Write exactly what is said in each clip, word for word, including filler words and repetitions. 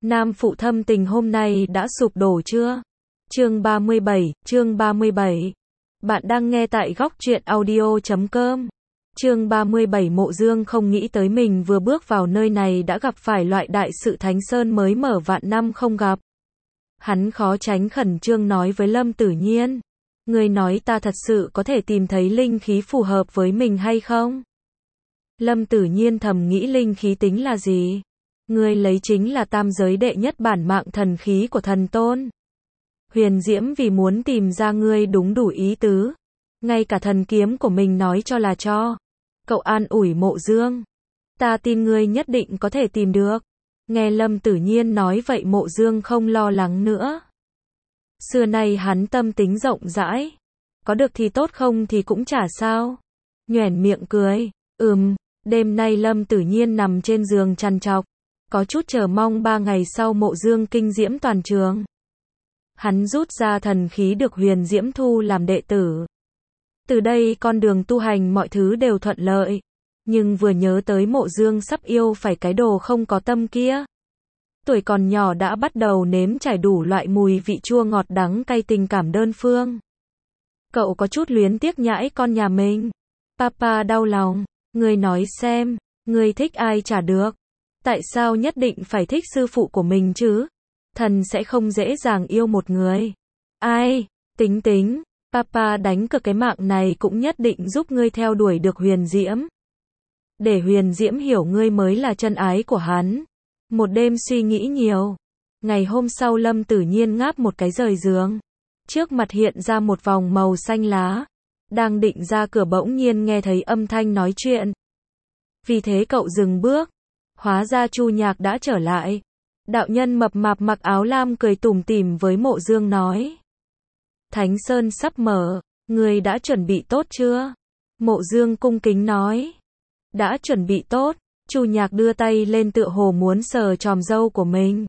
Nam phụ thâm tình hôm nay đã sụp đổ chưa? Chương ba mươi bảy, chương ba mươi bảy. Bạn đang nghe tại góc truyện audio chấm com. Chương ba mươi bảy. Mộ Dương không nghĩ tới mình vừa bước vào nơi này đã gặp phải loại đại sự Thánh Sơn mới mở vạn năm không gặp. Hắn khó tránh khẩn trương nói với Lâm Tử Nhiên. Ngươi nói ta thật sự có thể tìm thấy linh khí phù hợp với mình hay không? Lâm Tử Nhiên thầm nghĩ linh khí tính là gì? Ngươi lấy chính là tam giới đệ nhất bản mạng thần khí của thần tôn. Huyền Diễm vì muốn tìm ra ngươi đúng đủ ý tứ. Ngay cả thần kiếm của mình nói cho là cho. Cậu an ủi Mộ Dương. Ta tin ngươi nhất định có thể tìm được. Nghe Lâm Tử Nhiên nói vậy Mộ Dương không lo lắng nữa. Xưa nay hắn tâm tính rộng rãi. Có được thì tốt không thì cũng chả sao. Nhoẻn miệng cười. Ừm, đêm nay Lâm Tử Nhiên nằm trên giường trằn trọc. Có chút chờ mong ba ngày sau Mộ Dương kinh diễm toàn trường. Hắn rút ra thần khí được Huyền Diễm thu làm đệ tử. Từ đây con đường tu hành mọi thứ đều thuận lợi. Nhưng vừa nhớ tới Mộ Dương sắp yêu phải cái đồ không có tâm kia. Tuổi còn nhỏ đã bắt đầu nếm trải đủ loại mùi vị chua ngọt đắng cay tình cảm đơn phương. Cậu có chút luyến tiếc nhãi con nhà mình. Papa đau lòng. Ngươi nói xem, ngươi thích ai chả được. Tại sao nhất định phải thích sư phụ của mình chứ? Thần sẽ không dễ dàng yêu một người. Ai? Tính tính. Papa đánh cược cái mạng này cũng nhất định giúp ngươi theo đuổi được Huyền Diễm. Để Huyền Diễm hiểu ngươi mới là chân ái của hắn. Một đêm suy nghĩ nhiều. Ngày hôm sau Lâm Tử Nhiên ngáp một cái rời giường. Trước mặt hiện ra một vòng màu xanh lá. Đang định ra cửa bỗng nhiên nghe thấy âm thanh nói chuyện. Vì thế cậu dừng bước. Hóa ra Chu Nhạc đã trở lại. Đạo nhân mập mạp mặc áo lam cười tủm tỉm với Mộ Dương nói. Thánh Sơn sắp mở, ngươi đã chuẩn bị tốt chưa? Mộ Dương cung kính nói. Đã chuẩn bị tốt. Chu Nhạc đưa tay lên tựa hồ muốn sờ chòm râu của mình.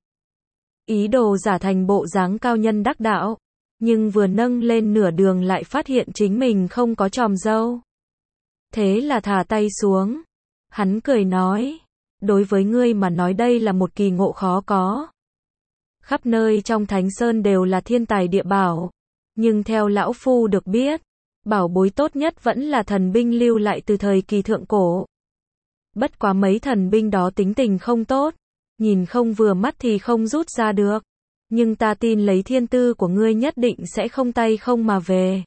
Ý đồ giả thành bộ dáng cao nhân đắc đạo. Nhưng vừa nâng lên nửa đường lại phát hiện chính mình không có chòm râu. Thế là thả tay xuống. Hắn cười nói. Đối với ngươi mà nói đây là một kỳ ngộ khó có. Khắp nơi trong Thánh Sơn đều là thiên tài địa bảo. Nhưng theo lão phu được biết, bảo bối tốt nhất vẫn là thần binh lưu lại từ thời kỳ thượng cổ. Bất quá mấy thần binh đó tính tình không tốt. Nhìn không vừa mắt thì không rút ra được. Nhưng ta tin lấy thiên tư của ngươi nhất định sẽ không tay không mà về.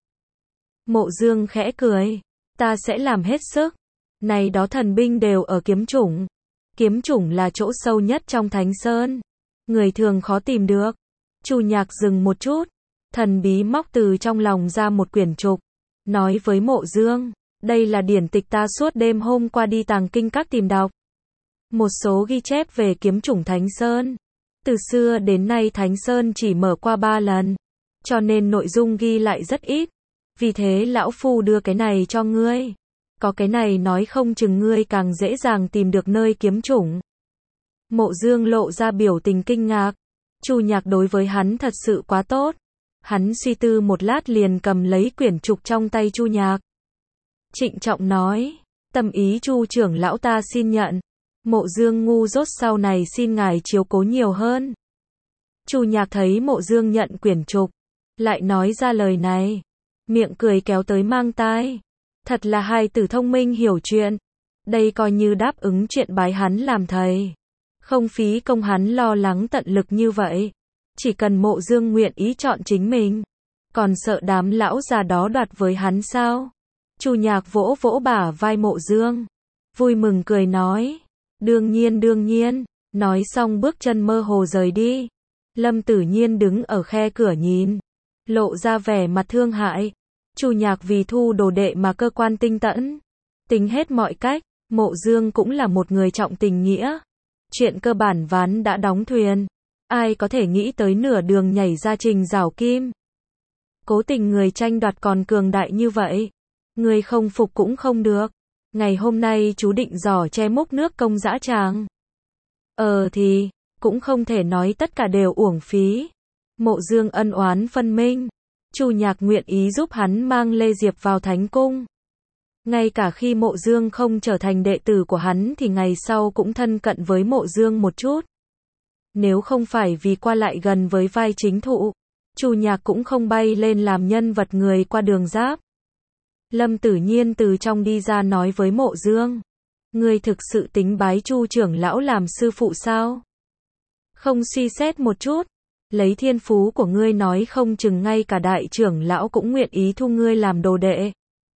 Mộ Dương khẽ cười. Ta sẽ làm hết sức. Này đó thần binh đều ở kiếm chủng. Kiếm chủng là chỗ sâu nhất trong Thánh Sơn. Người thường khó tìm được. Chu Nhạc dừng một chút. Thần bí móc từ trong lòng ra một quyển trục. Nói với Mộ Dương. Đây là điển tịch ta suốt đêm hôm qua đi tàng kinh các tìm đọc. Một số ghi chép về kiếm chủng Thánh Sơn. Từ xưa đến nay Thánh Sơn chỉ mở qua ba lần. Cho nên nội dung ghi lại rất ít. Vì thế lão phu đưa cái này cho ngươi. Có cái này nói không chừng ngươi càng dễ dàng tìm được nơi kiếm chủng. Mộ Dương lộ ra biểu tình kinh ngạc. Chu Nhạc đối với hắn thật sự quá tốt. Hắn suy tư một lát liền cầm lấy quyển trục trong tay Chu Nhạc. Trịnh trọng nói. Tâm ý Chu trưởng lão ta xin nhận. Mộ Dương ngu dốt sau này xin ngài chiếu cố nhiều hơn. Chu Nhạc thấy Mộ Dương nhận quyển trục. Lại nói ra lời này. Miệng cười kéo tới mang tai. Thật là hài tử thông minh hiểu chuyện. Đây coi như đáp ứng chuyện bái hắn làm thầy. Không phí công hắn lo lắng tận lực như vậy. Chỉ cần Mộ Dương nguyện ý chọn chính mình. Còn sợ đám lão già đó đoạt với hắn sao? Chu Nhạc vỗ vỗ bả vai Mộ Dương. Vui mừng cười nói. Đương nhiên đương nhiên. Nói xong bước chân mơ hồ rời đi. Lâm Tử Nhiên đứng ở khe cửa nhìn. Lộ ra vẻ mặt thương hại. Chu Nhạc vì thu đồ đệ mà cơ quan tinh tẫn. Tính hết mọi cách. Mộ Dương cũng là một người trọng tình nghĩa. Chuyện cơ bản ván đã đóng thuyền. Ai có thể nghĩ tới nửa đường nhảy ra trình rào kim. Cố tình người tranh đoạt còn cường đại như vậy. Người không phục cũng không được. Ngày hôm nay chú định giỏ che múc nước công dã tràng. Ờ thì, cũng không thể nói tất cả đều uổng phí. Mộ Dương ân oán phân minh. Chu Nhạc nguyện ý giúp hắn mang Lê Diệp vào Thánh Cung. Ngay cả khi Mộ Dương không trở thành đệ tử của hắn thì ngày sau cũng thân cận với Mộ Dương một chút. Nếu không phải vì qua lại gần với vai chính thụ, Chu Nhạc cũng không bay lên làm nhân vật người qua đường giáp. Lâm Tử Nhiên từ trong đi ra nói với Mộ Dương. Ngươi thực sự tính bái Chu trưởng lão làm sư phụ sao? Không suy xét một chút, lấy thiên phú của ngươi nói không chừng ngay cả đại trưởng lão cũng nguyện ý thu ngươi làm đồ đệ.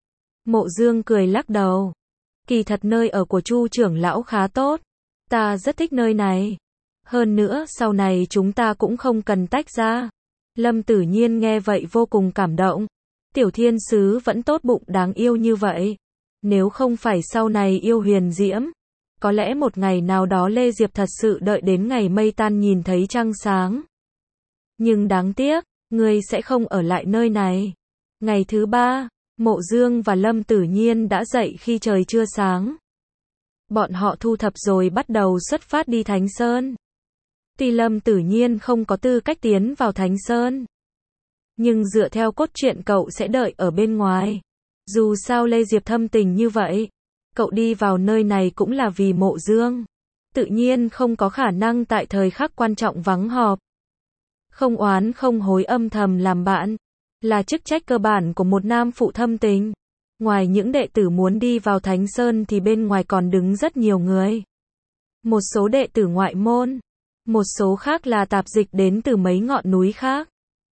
Mộ Dương cười lắc đầu. Kỳ thật nơi ở của Chu trưởng lão khá tốt. Ta rất thích nơi này. Hơn nữa sau này chúng ta cũng không cần tách ra. Lâm Tử Nhiên nghe vậy vô cùng cảm động. Tiểu thiên sứ vẫn tốt bụng đáng yêu như vậy. Nếu không phải sau này yêu huyền diễm, có lẽ một ngày nào đó Lê Diệp thật sự đợi đến ngày mây tan nhìn thấy trăng sáng. Nhưng đáng tiếc, ngươi sẽ không ở lại nơi này. Ngày thứ ba, Mộ Dương và Lâm Tử Nhiên đã dậy khi trời chưa sáng. Bọn họ thu thập rồi bắt đầu xuất phát đi Thánh Sơn. Tuy Lâm Tử Nhiên không có tư cách tiến vào Thánh Sơn, nhưng dựa theo cốt truyện cậu sẽ đợi ở bên ngoài. Dù sao Lê Diệp thâm tình như vậy, cậu đi vào nơi này cũng là vì Mộ Dương. Tự nhiên không có khả năng tại thời khắc quan trọng vắng họp. Không oán không hối âm thầm làm bạn, là chức trách cơ bản của một nam phụ thâm tình. Ngoài những đệ tử muốn đi vào Thánh Sơn thì bên ngoài còn đứng rất nhiều người. Một số đệ tử ngoại môn, một số khác là tạp dịch đến từ mấy ngọn núi khác.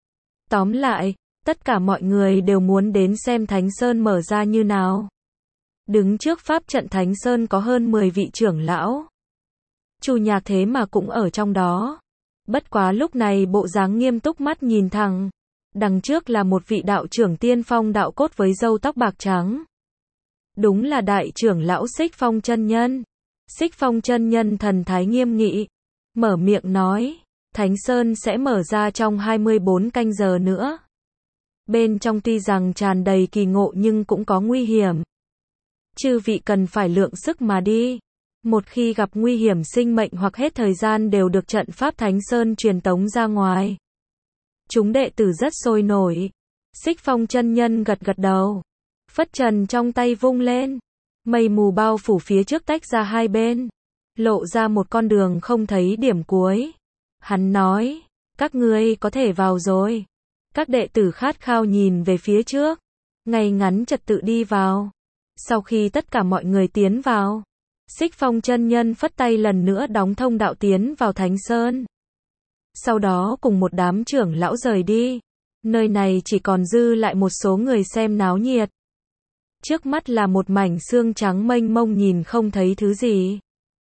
Tóm lại, tất cả mọi người đều muốn đến xem Thánh Sơn mở ra như nào. Đứng trước pháp trận Thánh Sơn có hơn mười vị trưởng lão. Chu Nhạc thế mà cũng ở trong đó. Bất quá lúc này bộ dáng nghiêm túc mắt nhìn thẳng. Đằng trước là một vị đạo trưởng tiên phong đạo cốt với râu tóc bạc trắng. Đúng là đại trưởng lão Xích Phong chân nhân. Xích Phong chân nhân thần thái nghiêm nghị, mở miệng nói, Thánh Sơn sẽ mở ra trong hai mươi bốn canh giờ nữa. Bên trong tuy rằng tràn đầy kỳ ngộ nhưng cũng có nguy hiểm. Chư vị cần phải lượng sức mà đi. Một khi gặp nguy hiểm sinh mệnh hoặc hết thời gian đều được trận pháp Thánh Sơn truyền tống ra ngoài. Chúng đệ tử rất sôi nổi. Xích Phong chân nhân gật gật đầu. Phất trần trong tay vung lên. Mây mù bao phủ phía trước tách ra hai bên. Lộ ra một con đường không thấy điểm cuối. Hắn nói, các ngươi có thể vào rồi. Các đệ tử khát khao nhìn về phía trước. Ngay ngắn trật tự đi vào. Sau khi tất cả mọi người tiến vào, Xích Phong chân nhân phất tay lần nữa đóng thông đạo tiến vào Thánh Sơn. Sau đó cùng một đám trưởng lão rời đi. Nơi này chỉ còn dư lại một số người xem náo nhiệt. Trước mắt là một mảnh xương trắng mênh mông nhìn không thấy thứ gì.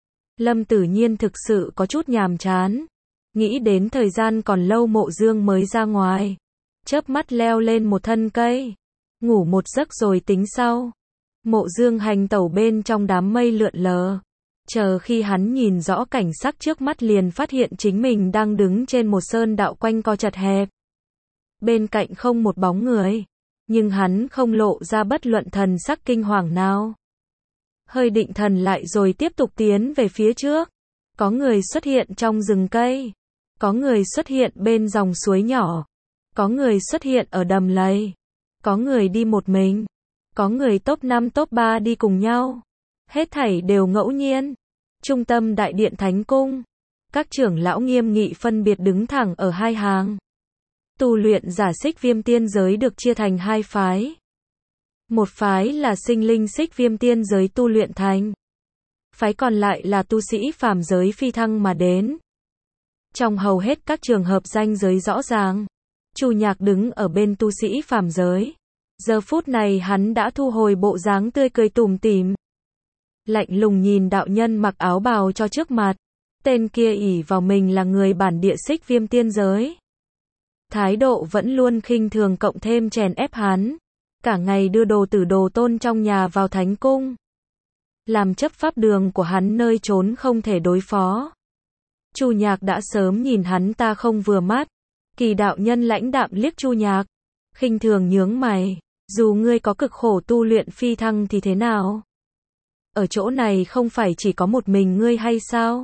Lâm Tử Nhiên thực sự có chút nhàm chán. Nghĩ đến thời gian còn lâu Mộ Dương mới ra ngoài. Chớp mắt leo lên một thân cây. Ngủ một giấc rồi tính sau. Mộ Dương hành tẩu bên trong đám mây lượn lờ. Chờ khi hắn nhìn rõ cảnh sắc trước mắt liền phát hiện chính mình đang đứng trên một sơn đạo quanh co chật hẹp. Bên cạnh không một bóng người. Nhưng hắn không lộ ra bất luận thần sắc kinh hoàng nào. Hơi định thần lại rồi tiếp tục tiến về phía trước. Có người xuất hiện trong rừng cây. Có người xuất hiện bên dòng suối nhỏ. Có người xuất hiện ở đầm lầy. Có người đi một mình. Có người top năm top ba đi cùng nhau. Hết thảy đều ngẫu nhiên. Trung tâm đại điện Thánh Cung. Các trưởng lão nghiêm nghị phân biệt đứng thẳng ở hai hàng. Tu luyện giả Xích Viêm tiên giới được chia thành hai phái. Một phái là sinh linh Xích Viêm tiên giới tu luyện thành. Phái còn lại là tu sĩ phàm giới phi thăng mà đến. Trong hầu hết các trường hợp ranh giới rõ ràng, Chu Nhạc đứng ở bên tu sĩ phàm giới. Giờ phút này hắn đã thu hồi bộ dáng tươi cười tủm tỉm. Lạnh lùng nhìn đạo nhân mặc áo bào cho trước mặt. Tên kia ỷ vào mình là người bản địa Xích Viêm tiên giới. Thái độ vẫn luôn khinh thường cộng thêm chèn ép hắn. Cả ngày đưa đồ tử đồ tôn trong nhà vào Thánh Cung. Làm chấp pháp đường của hắn nơi trốn không thể đối phó. Chu Nhạc đã sớm nhìn hắn ta không vừa mắt. Kỳ đạo nhân lãnh đạm liếc Chu Nhạc. Khinh thường nhướng mày. Dù ngươi có cực khổ tu luyện phi thăng thì thế nào? Ở chỗ này không phải chỉ có một mình ngươi hay sao?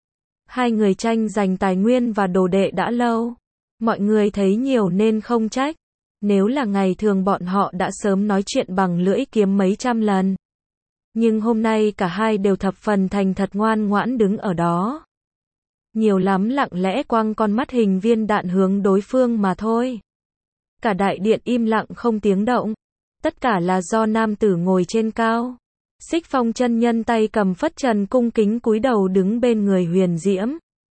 Hai người tranh giành tài nguyên và đồ đệ đã lâu. Mọi người thấy nhiều nên không trách. Nếu là ngày thường bọn họ đã sớm nói chuyện bằng lưỡi kiếm mấy trăm lần. Nhưng hôm nay cả hai đều thập phần thành thật ngoan ngoãn đứng ở đó. nhiều lắm lặng lẽ quăng con mắt hình viên đạn hướng đối phương mà thôi. Cả đại điện im lặng không tiếng động. Tất cả là do nam tử ngồi trên cao. Xích Phong chân nhân tay cầm phất trần cung kính cúi đầu đứng bên người Huyền Diễm.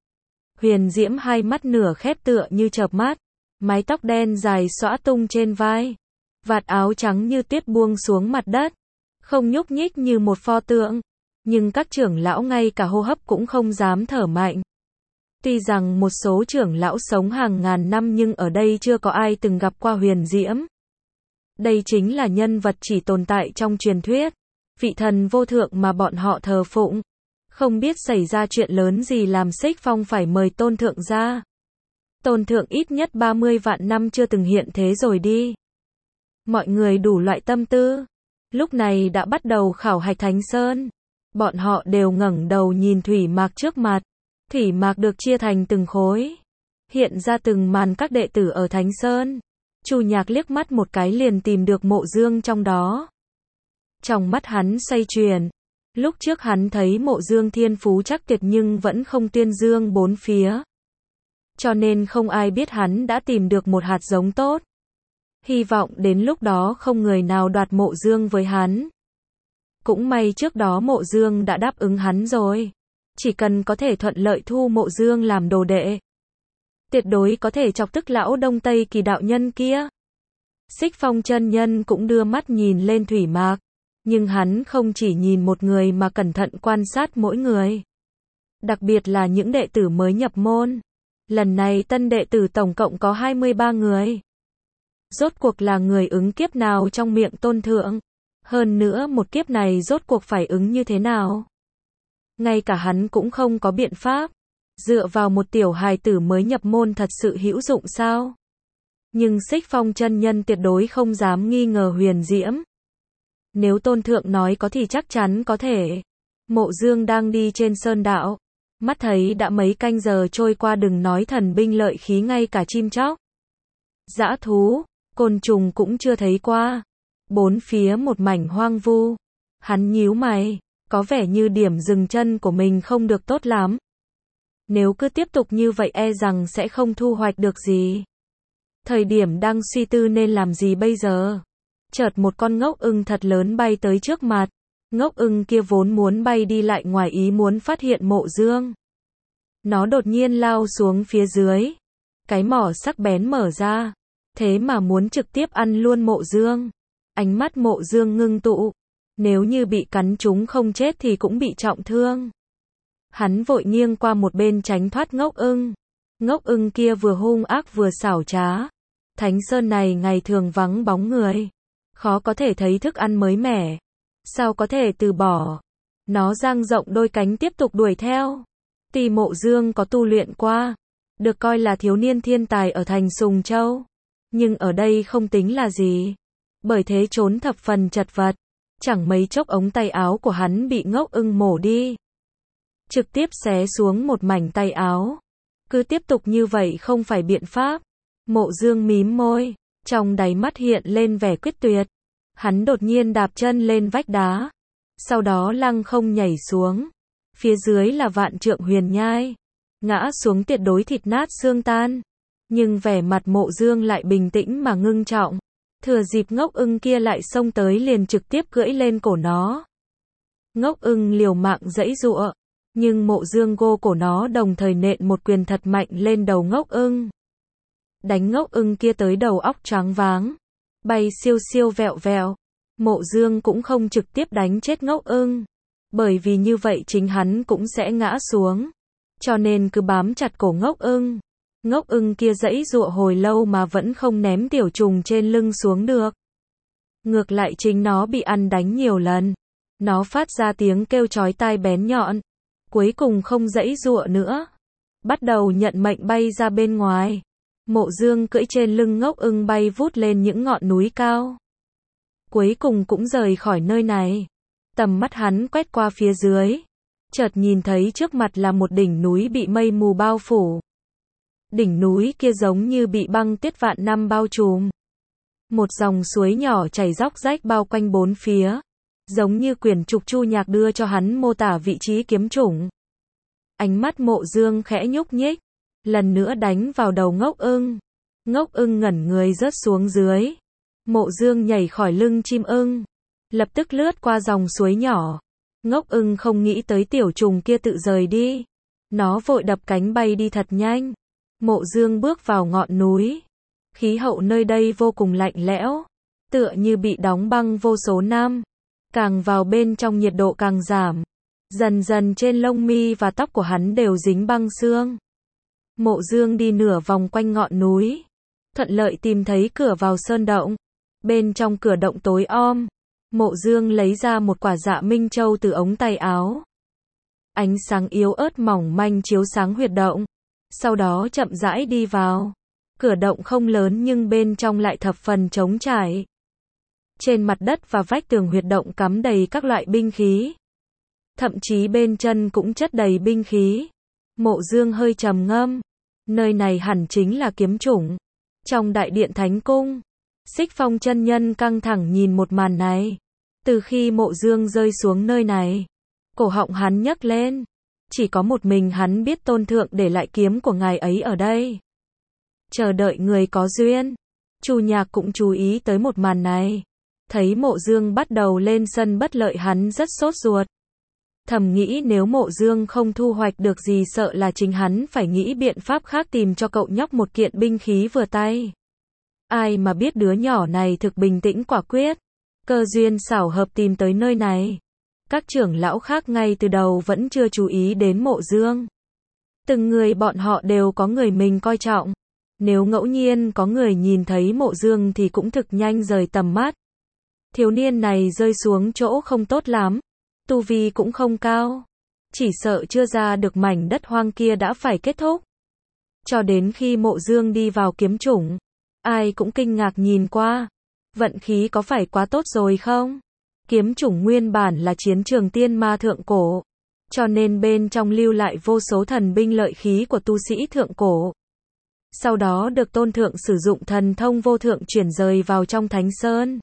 Huyền Diễm hai mắt nửa khép tựa như chợp mắt, mái tóc đen dài xõa tung trên vai, vạt áo trắng như tuyết buông xuống mặt đất, không nhúc nhích như một pho tượng, nhưng các trưởng lão ngay cả hô hấp cũng không dám thở mạnh. Tuy rằng một số trưởng lão sống hàng ngàn năm nhưng ở đây chưa có ai từng gặp qua Huyền Diễm. Đây chính là nhân vật chỉ tồn tại trong truyền thuyết, vị thần vô thượng mà bọn họ thờ phụng. Không biết xảy ra chuyện lớn gì làm Xích Phong phải mời Tôn Thượng ra. Tôn Thượng ít nhất ba mươi vạn năm chưa từng hiện thế rồi đi. Mọi người đủ loại tâm tư, lúc này đã bắt đầu khảo hạch Thánh Sơn. Bọn họ đều ngẩng đầu nhìn thủy mạc trước mặt. Thủy mạc được chia thành từng khối, hiện ra từng màn các đệ tử ở Thánh Sơn. Chu Nhạc liếc mắt một cái liền tìm được Mộ Dương trong đó. Trong mắt hắn xoay chuyển. Lúc trước hắn thấy Mộ Dương thiên phú chắc tuyệt nhưng vẫn không tuyên dương bốn phía. Cho nên không ai biết hắn đã tìm được một hạt giống tốt. Hy vọng đến lúc đó không người nào đoạt Mộ Dương với hắn. Cũng may trước đó Mộ Dương đã đáp ứng hắn rồi. Chỉ cần có thể thuận lợi thu Mộ Dương làm đồ đệ, tuyệt đối có thể chọc tức lão Đông Tây Kỳ đạo nhân kia. Xích Phong chân nhân cũng đưa mắt nhìn lên thủy mạc, nhưng hắn không chỉ nhìn một người mà cẩn thận quan sát mỗi người. Đặc biệt là những đệ tử mới nhập môn. Lần này tân đệ tử tổng cộng có hai mươi ba người. Rốt cuộc là người ứng kiếp nào trong miệng Tôn Thượng? Hơn nữa một kiếp này rốt cuộc phải ứng như thế nào? Ngay cả hắn cũng không có biện pháp. Dựa vào một tiểu hài tử mới nhập môn thật sự hữu dụng sao? Nhưng Xích Phong chân nhân tuyệt đối không dám nghi ngờ Huyền Diễm. Nếu Tôn Thượng nói có thì chắc chắn có thể. Mộ Dương đang đi trên sơn đạo. Mắt thấy đã mấy canh giờ trôi qua, đừng nói thần binh lợi khí, ngay cả chim chóc, dã thú, côn trùng cũng chưa thấy qua. Bốn phía một mảnh hoang vu. Hắn nhíu mày, có vẻ như điểm dừng chân của mình không được tốt lắm. Nếu cứ tiếp tục như vậy e rằng sẽ không thu hoạch được gì. Thời điểm đang suy tư nên làm gì bây giờ, chợt một con ngốc ưng thật lớn bay tới trước mặt. Ngốc ưng kia vốn muốn bay đi lại ngoài ý muốn phát hiện Mộ Dương. Nó đột nhiên lao xuống phía dưới. Cái mỏ sắc bén mở ra. Thế mà muốn trực tiếp ăn luôn Mộ Dương. Ánh mắt Mộ Dương ngưng tụ. Nếu như bị cắn trúng không chết thì cũng bị trọng thương. Hắn vội nghiêng qua một bên tránh thoát ngốc ưng. Ngốc ưng kia vừa hung ác vừa xảo trá. Thánh Sơn này ngày thường vắng bóng người, khó có thể thấy thức ăn mới mẻ. Sao có thể từ bỏ? Nó dang rộng đôi cánh tiếp tục đuổi theo. Tuy Mộ Dương có tu luyện qua, được coi là thiếu niên thiên tài ở thành Sùng Châu, nhưng ở đây không tính là gì. Bởi thế trốn thập phần chật vật. Chẳng mấy chốc ống tay áo của hắn bị ngốc ưng mổ đi. Trực tiếp xé xuống một mảnh tay áo. Cứ tiếp tục như vậy không phải biện pháp. Mộ Dương mím môi, trong đáy mắt hiện lên vẻ quyết tuyệt. Hắn đột nhiên đạp chân lên vách đá, sau đó lăng không nhảy xuống. Phía dưới là vạn trượng huyền nhai, ngã xuống tuyệt đối thịt nát xương tan. Nhưng vẻ mặt Mộ Dương lại bình tĩnh mà ngưng trọng. Thừa dịp ngốc ưng kia lại xông tới liền trực tiếp cưỡi lên cổ nó. Ngốc ưng liều mạng giãy giụa, nhưng Mộ Dương gô cổ nó đồng thời nện một quyền thật mạnh lên đầu ngốc ưng. Đánh ngốc ưng kia tới đầu óc choáng váng, bay siêu siêu vẹo vẹo. Mộ Dương cũng không trực tiếp đánh chết ngốc ưng, bởi vì như vậy chính hắn cũng sẽ ngã xuống. Cho nên cứ bám chặt cổ ngốc ưng. Ngốc ưng kia giãy giụa hồi lâu mà vẫn không ném tiểu trùng trên lưng xuống được. Ngược lại chính nó bị ăn đánh nhiều lần. Nó phát ra tiếng kêu chói tai bén nhọn. Cuối cùng không giãy giụa nữa, bắt đầu nhận mệnh bay ra bên ngoài. Mộ Dương cưỡi trên lưng ngốc ưng bay vút lên những ngọn núi cao. Cuối cùng cũng rời khỏi nơi này. Tầm mắt hắn quét qua phía dưới, chợt nhìn thấy trước mặt là một đỉnh núi bị mây mù bao phủ. Đỉnh núi kia giống như bị băng tuyết vạn năm bao trùm. Một dòng suối nhỏ chảy róc rách bao quanh bốn phía, giống như quyển trục Chu Nhạc đưa cho hắn mô tả vị trí kiếm chủng. Ánh mắt Mộ Dương khẽ nhúc nhích, lần nữa đánh vào đầu Ngốc Ưng. Ngốc Ưng ngẩn người rớt xuống dưới. Mộ Dương nhảy khỏi lưng chim ưng, lập tức lướt qua dòng suối nhỏ. Ngốc Ưng không nghĩ tới tiểu trùng kia tự rời đi. Nó vội đập cánh bay đi thật nhanh. Mộ Dương bước vào ngọn núi. Khí hậu nơi đây vô cùng lạnh lẽo, tựa như bị đóng băng vô số năm. Càng vào bên trong nhiệt độ càng giảm. Dần dần trên lông mi và tóc của hắn đều dính băng sương. Mộ Dương đi nửa vòng quanh ngọn núi, thuận lợi tìm thấy cửa vào sơn động. Bên trong cửa động tối om, Mộ Dương lấy ra một quả dạ minh châu từ ống tay áo. Ánh sáng yếu ớt mỏng manh chiếu sáng huyệt động, sau đó chậm rãi đi vào. Cửa động không lớn nhưng bên trong lại thập phần trống trải. Trên mặt đất và vách tường huyệt động cắm đầy các loại binh khí. Thậm chí bên chân cũng chất đầy binh khí. Mộ Dương hơi trầm ngâm. Nơi này hẳn chính là kiếm chủng. Trong đại điện Thánh Cung, Xích Phong chân nhân căng thẳng nhìn một màn này. Từ khi Mộ Dương rơi xuống nơi này, cổ họng hắn nhấc lên. Chỉ có một mình hắn biết tôn thượng để lại kiếm của ngài ấy ở đây. Chờ đợi người có duyên. Chu Nhạc cũng chú ý tới một màn này. Thấy Mộ Dương bắt đầu lên sân bất lợi hắn rất sốt ruột. Thầm nghĩ nếu Mộ Dương không thu hoạch được gì sợ là chính hắn phải nghĩ biện pháp khác tìm cho cậu nhóc một kiện binh khí vừa tay. Ai mà biết đứa nhỏ này thực bình tĩnh quả quyết. Cơ duyên xảo hợp tìm tới nơi này. Các trưởng lão khác ngay từ đầu vẫn chưa chú ý đến Mộ Dương. Từng người bọn họ đều có người mình coi trọng. Nếu ngẫu nhiên có người nhìn thấy Mộ Dương thì cũng thực nhanh rời tầm mắt. Thiếu niên này rơi xuống chỗ không tốt lắm. Tu vi cũng không cao. Chỉ sợ chưa ra được mảnh đất hoang kia đã phải kết thúc. Cho đến khi Mộ Dương đi vào kiếm chủng, ai cũng kinh ngạc nhìn qua. Vận khí có phải quá tốt rồi không? Kiếm chủng nguyên bản là chiến trường tiên ma thượng cổ. Cho nên bên trong lưu lại vô số thần binh lợi khí của tu sĩ thượng cổ. Sau đó được tôn thượng sử dụng thần thông vô thượng chuyển rời vào trong Thánh Sơn.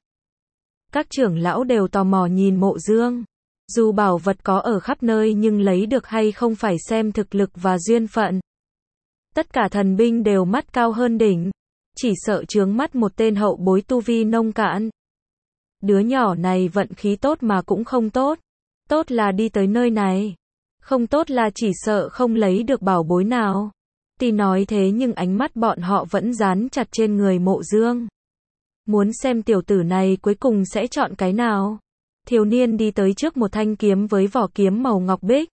Các trưởng lão đều tò mò nhìn Mộ Dương. Dù bảo vật có ở khắp nơi nhưng lấy được hay không phải xem thực lực và duyên phận. Tất cả thần binh đều mắt cao hơn đỉnh. Chỉ sợ chướng mắt một tên hậu bối tu vi nông cạn. Đứa nhỏ này vận khí tốt mà cũng không tốt. Tốt là đi tới nơi này. Không tốt là chỉ sợ không lấy được bảo bối nào. Tuy nói thế nhưng ánh mắt bọn họ vẫn dán chặt trên người Mộ Dương. Muốn xem tiểu tử này cuối cùng sẽ chọn cái nào. Thiếu niên đi tới trước một thanh kiếm với vỏ kiếm màu ngọc bích.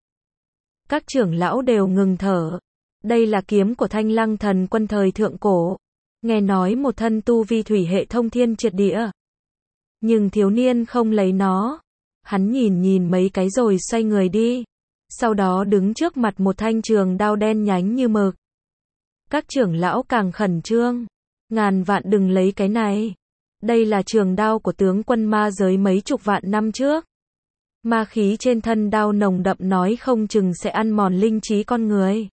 Các trưởng lão đều ngừng thở. Đây là kiếm của Thanh Lăng Thần Quân thời thượng cổ. Nghe nói một thân tu vi thủy hệ thông thiên triệt địa. Nhưng thiếu niên không lấy nó. Hắn nhìn nhìn mấy cái rồi xoay người đi. Sau đó đứng trước mặt một thanh trường đao đen nhánh như mực. Các trưởng lão càng khẩn trương. Ngàn vạn đừng lấy cái này. Đây là trường đao của tướng quân ma giới mấy chục vạn năm trước. Ma khí trên thân đao nồng đậm nói không chừng sẽ ăn mòn linh trí con người.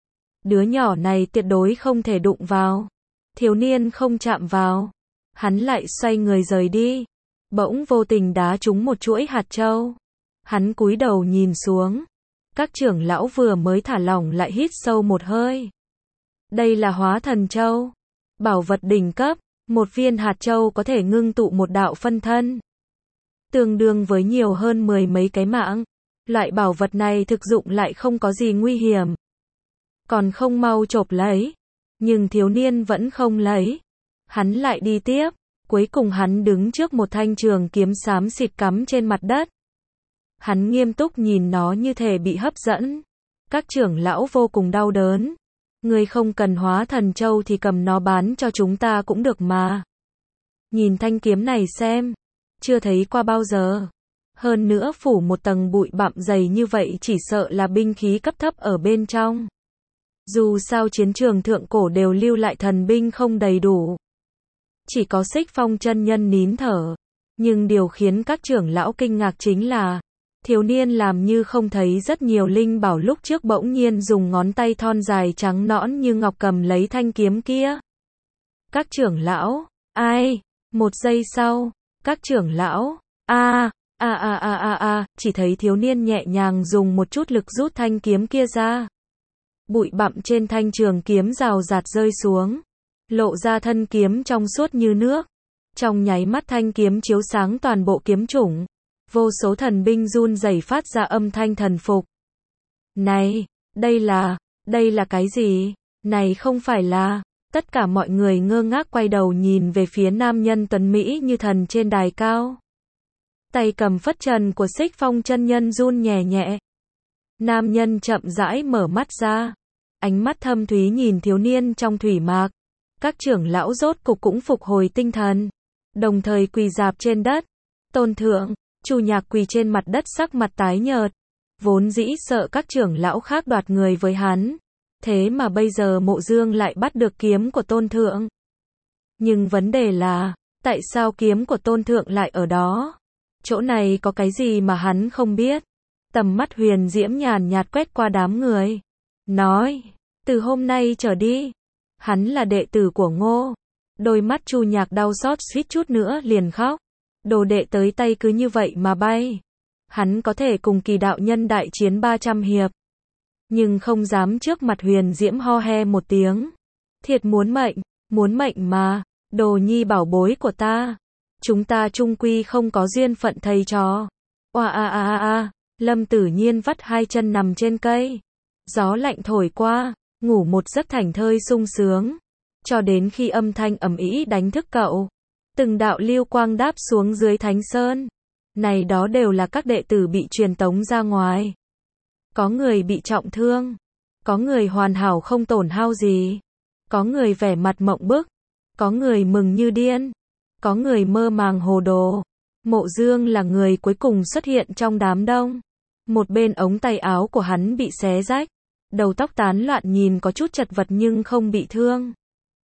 Đứa nhỏ này tuyệt đối không thể đụng vào. Thiếu niên không chạm vào. Hắn lại xoay người rời đi. Bỗng vô tình đá trúng một chuỗi hạt châu. Hắn cúi đầu nhìn xuống. Các trưởng lão vừa mới thả lỏng lại hít sâu một hơi. Đây là Hóa Thần Châu. Bảo vật đỉnh cấp. Một viên hạt châu có thể ngưng tụ một đạo phân thân. Tương đương với nhiều hơn mười mấy cái mạng. Loại bảo vật này thực dụng lại không có gì nguy hiểm. Còn không mau chộp lấy. Nhưng thiếu niên vẫn không lấy. Hắn lại đi tiếp. Cuối cùng hắn đứng trước một thanh trường kiếm xám xịt cắm trên mặt đất. Hắn nghiêm túc nhìn nó như thể bị hấp dẫn. Các trưởng lão vô cùng đau đớn. Ngươi không cần Hóa Thần Châu thì cầm nó bán cho chúng ta cũng được mà. Nhìn thanh kiếm này xem. Chưa thấy qua bao giờ. Hơn nữa phủ một tầng bụi bặm dày như vậy chỉ sợ là binh khí cấp thấp ở bên trong. Dù sao chiến trường thượng cổ đều lưu lại thần binh không đầy đủ. Chỉ có Xích Phong chân nhân nín thở. Nhưng điều khiến các trưởng lão kinh ngạc chính là thiếu niên làm như không thấy rất nhiều linh bảo lúc trước bỗng nhiên dùng ngón tay thon dài trắng nõn như ngọc cầm lấy thanh kiếm kia. Các trưởng lão, ai? Một giây sau, các trưởng lão, a, A a a a a, chỉ thấy thiếu niên nhẹ nhàng dùng một chút lực rút thanh kiếm kia ra. Bụi bặm trên thanh trường kiếm rào rạt rơi xuống, lộ ra thân kiếm trong suốt như nước. Trong nháy mắt thanh kiếm chiếu sáng toàn bộ kiếm chủng. Vô số thần binh run rẩy phát ra âm thanh thần phục. Này, đây là, đây là cái gì? Này không phải là... Tất cả mọi người ngơ ngác quay đầu nhìn về phía nam nhân tuấn Mỹ như thần trên đài cao. Tay cầm phất trần của Xích Phong chân nhân run nhẹ nhẹ. Nam nhân chậm rãi mở mắt ra. Ánh mắt thâm thúy nhìn thiếu niên trong thủy mạc. Các trưởng lão rốt cục cũng phục hồi tinh thần. Đồng thời quỳ rạp trên đất. Tôn thượng, Chu Nhạc quỳ trên mặt đất sắc mặt tái nhợt. Vốn dĩ sợ các trưởng lão khác đoạt người với hắn. Thế mà bây giờ Mộ Dương lại bắt được kiếm của Tôn thượng. Nhưng vấn đề là, tại sao kiếm của Tôn thượng lại ở đó? Chỗ này có cái gì mà hắn không biết? Tầm mắt Huyền Diễm nhàn nhạt quét qua đám người. Nói, từ hôm nay trở đi, hắn là đệ tử của Ngô. Đôi mắt Chu Nhạc đau xót suýt chút nữa liền khóc. Đồ đệ tới tay cứ như vậy mà bay. Hắn có thể cùng Kỳ đạo nhân đại chiến ba trăm hiệp. Nhưng không dám trước mặt Huyền Diễm ho he một tiếng. Thiệt muốn mệnh, muốn mệnh mà, đồ nhi bảo bối của ta. Chúng ta chung quy không có duyên phận thầy trò. Oa a a a a, Lâm Tử Nhiên vắt hai chân nằm trên cây. Gió lạnh thổi qua, ngủ một giấc thảnh thơi sung sướng. Cho đến khi âm thanh ầm ĩ đánh thức cậu. Từng đạo lưu quang đáp xuống dưới Thánh Sơn. Này đó đều là các đệ tử bị truyền tống ra ngoài. Có người bị trọng thương. Có người hoàn hảo không tổn hao gì. Có người vẻ mặt mộng bức. Có người mừng như điên. Có người mơ màng hồ đồ. Mộ Dương là người cuối cùng xuất hiện trong đám đông. Một bên ống tay áo của hắn bị xé rách. Đầu tóc tán loạn nhìn có chút chật vật nhưng không bị thương.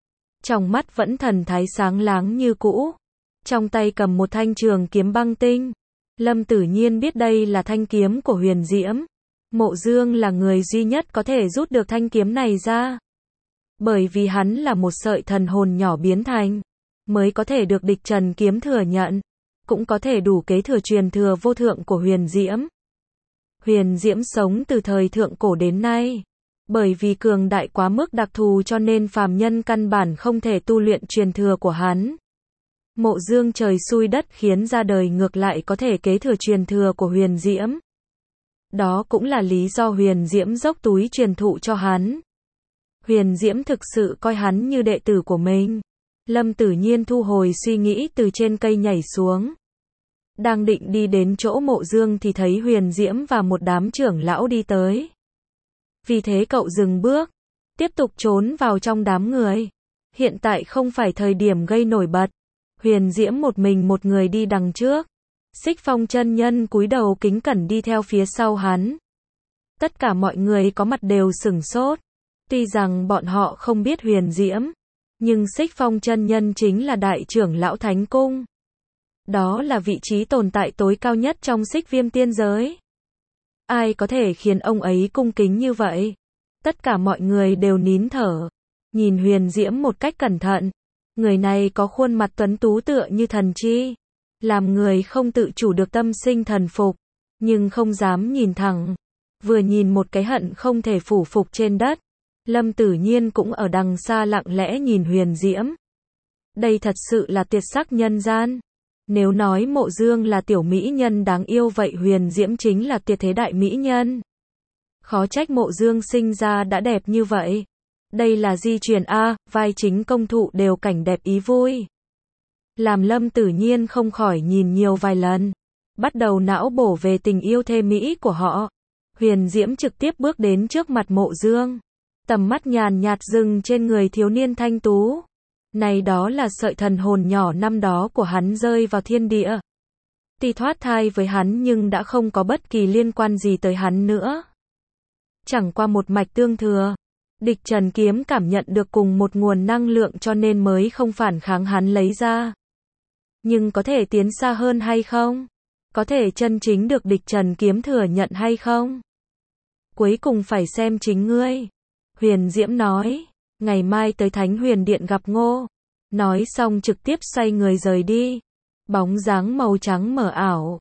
Trong mắt vẫn thần thái sáng láng như cũ. Trong tay cầm một thanh trường kiếm băng tinh. Lâm Tử Nhiên biết đây là thanh kiếm của Huyền Diễm. Mộ Dương là người duy nhất có thể rút được thanh kiếm này ra. Bởi vì hắn là một sợi thần hồn nhỏ biến thành, mới có thể được địch trần kiếm thừa nhận. Cũng có thể đủ kế thừa truyền thừa vô thượng của Huyền Diễm. Huyền Diễm sống từ thời thượng cổ đến nay. Bởi vì cường đại quá mức đặc thù cho nên phàm nhân căn bản không thể tu luyện truyền thừa của hắn. Mộ Dương trời xui đất khiến ra đời ngược lại có thể kế thừa truyền thừa của Huyền Diễm. Đó cũng là lý do Huyền Diễm dốc túi truyền thụ cho hắn. Huyền Diễm thực sự coi hắn như đệ tử của mình. Lâm Tử Nhiên thu hồi suy nghĩ từ trên cây nhảy xuống. Đang định đi đến chỗ Mộ Dương thì thấy Huyền Diễm và một đám trưởng lão đi tới. Vì thế cậu dừng bước, tiếp tục trốn vào trong đám người. Hiện tại không phải thời điểm gây nổi bật. Huyền Diễm một mình một người đi đằng trước. Xích Phong chân nhân cúi đầu kính cẩn đi theo phía sau hắn. Tất cả mọi người có mặt đều sửng sốt. Tuy rằng bọn họ không biết Huyền Diễm, nhưng Xích Phong chân nhân chính là đại trưởng lão Thánh Cung. Đó là vị trí tồn tại tối cao nhất trong Xích Viêm tiên giới. Ai có thể khiến ông ấy cung kính như vậy? Tất cả mọi người đều nín thở, nhìn Huyền Diễm một cách cẩn thận. Người này có khuôn mặt tuấn tú tựa như thần chi, làm người không tự chủ được tâm sinh thần phục, nhưng không dám nhìn thẳng. Vừa nhìn một cái hận không thể phủ phục trên đất. Lâm Tử Nhiên cũng ở đằng xa lặng lẽ nhìn Huyền Diễm. Đây thật sự là tuyệt sắc nhân gian. Nếu nói Mộ Dương là tiểu mỹ nhân đáng yêu vậy Huyền Diễm chính là tuyệt thế đại mỹ nhân. Khó trách Mộ Dương sinh ra đã đẹp như vậy. Đây là di truyền A, vai chính công thụ đều cảnh đẹp ý vui. Làm Lâm Tử Nhiên không khỏi nhìn nhiều vài lần. Bắt đầu não bổ về tình yêu thê mỹ của họ. Huyền Diễm trực tiếp bước đến trước mặt Mộ Dương. Tầm mắt nhàn nhạt dừng trên người thiếu niên thanh tú. Này đó là sợi thần hồn nhỏ năm đó của hắn rơi vào thiên địa. Tuy thoát thai với hắn nhưng đã không có bất kỳ liên quan gì tới hắn nữa. Chẳng qua một mạch tương thừa. Địch Trần kiếm cảm nhận được cùng một nguồn năng lượng cho nên mới không phản kháng hắn lấy ra. Nhưng có thể tiến xa hơn hay không? Có thể chân chính được địch Trần kiếm thừa nhận hay không? Cuối cùng phải xem chính ngươi. Huyền Diễm nói, ngày mai tới Thánh Huyền Điện gặp Ngô. Nói xong trực tiếp xoay người rời đi. Bóng dáng màu trắng mờ ảo.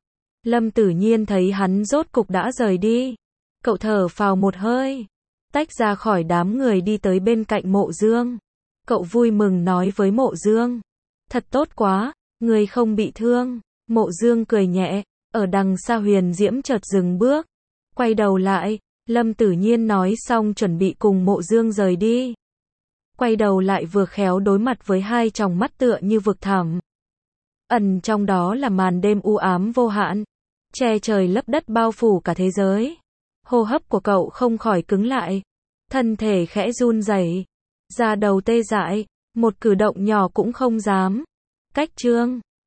Lâm Tử Nhiên thấy hắn rốt cục đã rời đi. Cậu thở phào một hơi, tách ra khỏi đám người đi tới bên cạnh Mộ Dương. Cậu vui mừng nói với Mộ Dương. Thật tốt quá, người không bị thương. Mộ Dương cười nhẹ, ở đằng xa Huyền Diễm chợt dừng bước. Quay đầu lại, Lâm Tử Nhiên nói xong chuẩn bị cùng Mộ Dương rời đi. Quay đầu lại vừa khéo đối mặt với hai tròng mắt tựa như vực thẳm. Ẩn trong đó là màn đêm u ám vô hạn, che trời lấp đất bao phủ cả thế giới. Hô hấp của cậu không khỏi cứng lại, thân thể khẽ run rẩy, da đầu tê dại, một cử động nhỏ cũng không dám. Cách chương